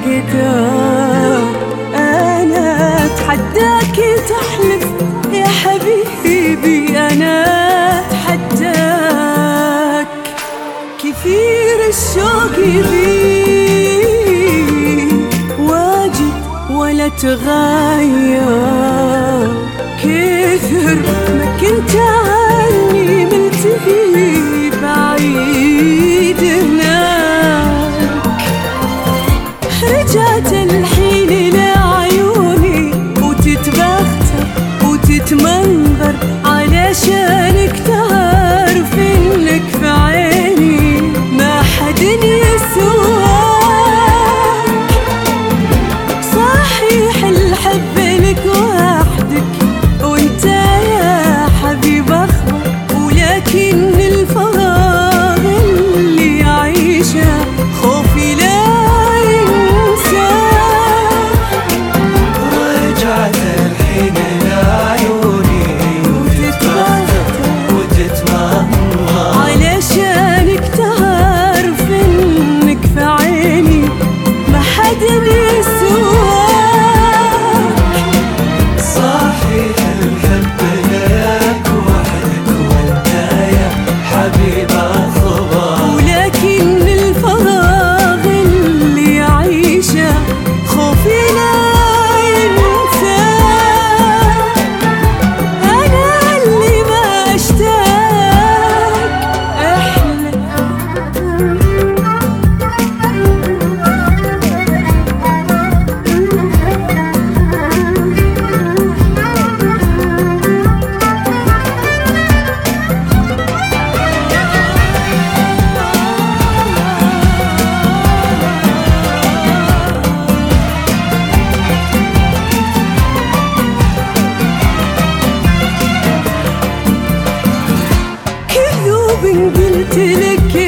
القدر. أنا أتحداك تحلف يا حبيبي، أنا أتحداك. كثير الشوق يبي واجد ولا تغير، كثر ما كنت عني ملتهي بعيد هناك. رجعت الحين لعيوني وتتبختر وتتمنظر، علشانك تعرف انك في عيني ما حد يسواك. صحيح الحب لك وحدك وانت يا حبيب اخضر، ولكن الفراغ اللي عايشه خوفي لا ينساك. رجعت الحين لعيوني وتتمنظر، علشانك تعرف انك في عيني ما حد يسواك. صحيح الحب لك وحدك وانت يا حبيب الخبر، ولكن الفراغ اللي عايشه خوفي لا ينساك. انا اللي ما اشتاق احلى قلت لك